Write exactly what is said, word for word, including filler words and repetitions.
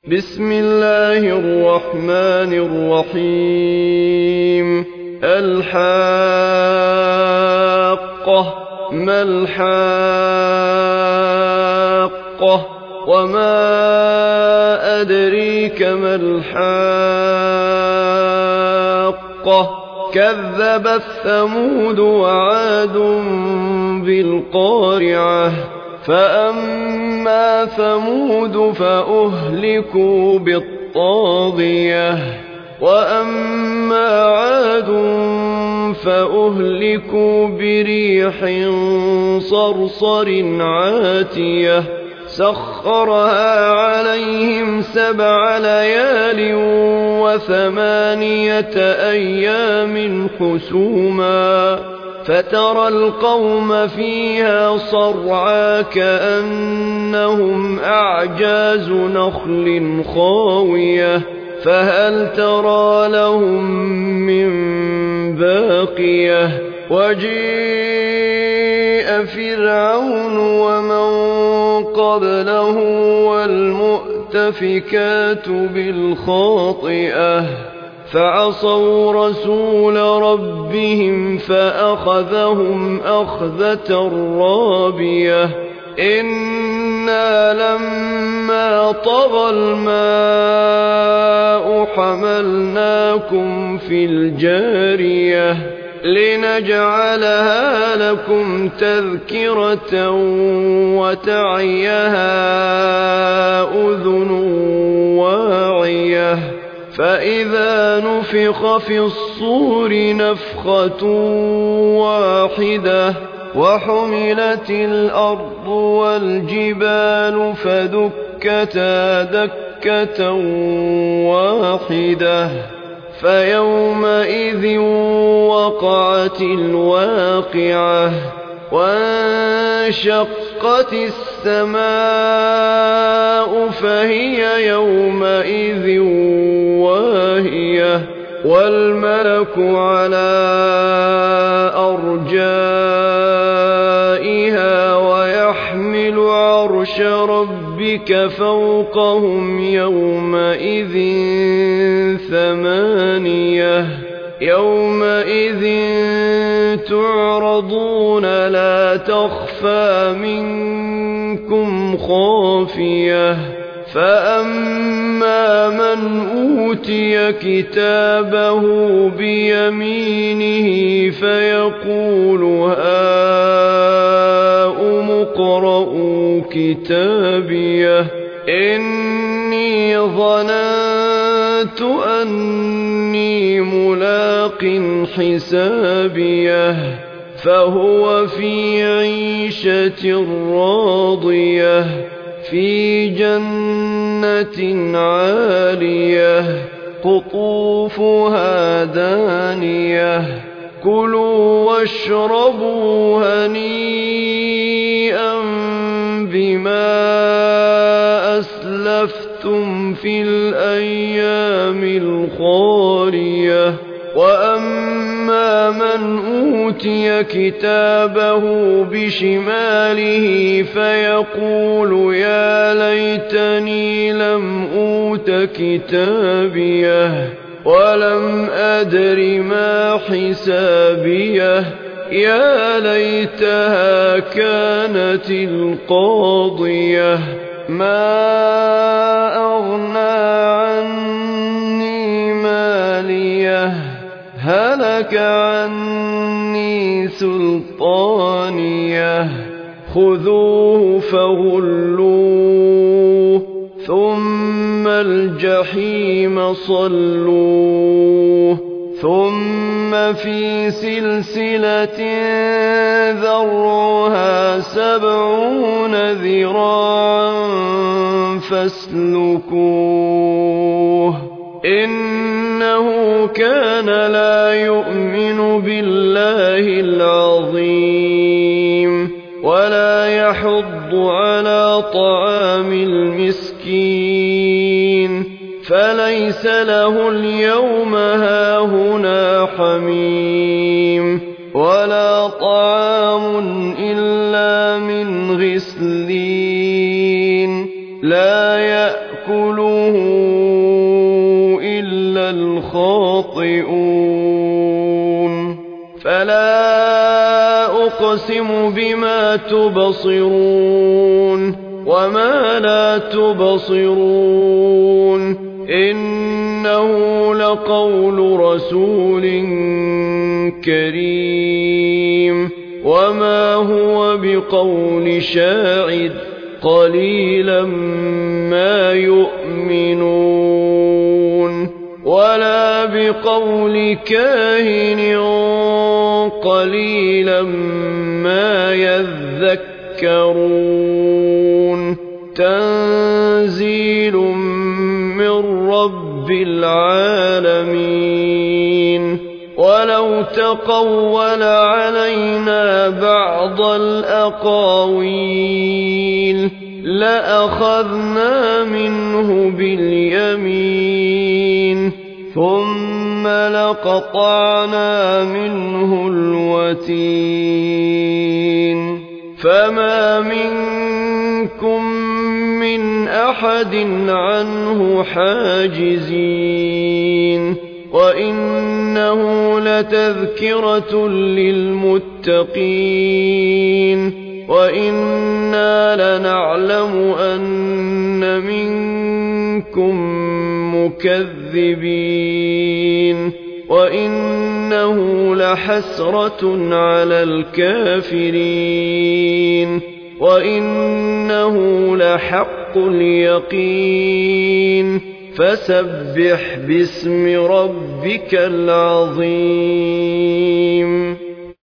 بسم الله الرحمن الرحيم الحاقة ما الحاقة وما أدريك ما الحاقة كذبت ثمود وعاد بالقارعة فأما ثمود فأهلكوا بالطاغية وأما عاد فأهلكوا بريح صرصر عاتية سخرها عليهم سبع ليال وثمانية أيام حسوما فترى القوم فيها صرعى كأنهم أعجاز نخل خاوية فهل ترى لهم من باقية وجيء فرعون ومن قبله والمؤتفكات بالخاطئة فعصوا رسول ربهم فأخذهم أخذة رابية إنا لما طغى الماء حملناكم في الجارية لنجعلها لكم تذكرة وتعيها أذن واعية فإذا نفخ في الصور نفخة واحدة وحملت الأرض والجبال فدكتا دكة واحدة فيومئذ وقعت الواقعة وانشقت السماء فهي يومئذ واهية والملك على أرجائها ويحمل عرش ربك فوقهم يومئذ ثمانية يومئذ تعرضون لا تخفى منكم خافية فأما من أوتي كتابه بيمينه فيقول هاؤم اقرءوا كتابيه إني ظننت أني ملاق حسابيه فهو في عيشة راضية في جنة عالية قطوفها دانية كلوا واشربوا هنيئا بما أسلفتم في الأيام الخالية وأما من أوتي كتابه بشماله فيقول يا ليتني لم أوت كتابيه ولم أدر ما حسابيه يا ليتها كانت القاضية ما أغنى عني ماليه هلك عني سلطانيه خذوه فغلوه ثم الجحيم صلوه ثم في سلسلة ذرعها سبعون ذراعا فاسلكوه إنه كان لا يؤمن بالله العظيم ولا يحض على طعام المسكين فليس له اليوم هاهنا حميم ولا طعام إلا من غسلين لا يأكل إلا الخاطئون فلا أقسم بما تبصرون وما لا تبصرون إنه لقول رسول كريم وما هو بقول شاعر قليلا ما يؤمنون ولا بقول كاهن قليلا ما يذكرون تنزيل من رب العالمين ولو تقول علينا بعض الأقاويل لأخذنا منه باليمين ثم لقطعنا منه الوتين فما منكم من أحد عنه حاجزين وإنه لتذكرة للمتقين وإنا لنعلم أن منكم مكذبين وإنه لحسرة على الكافرين وإنه لحق اليقين فسبح باسم ربك العظيم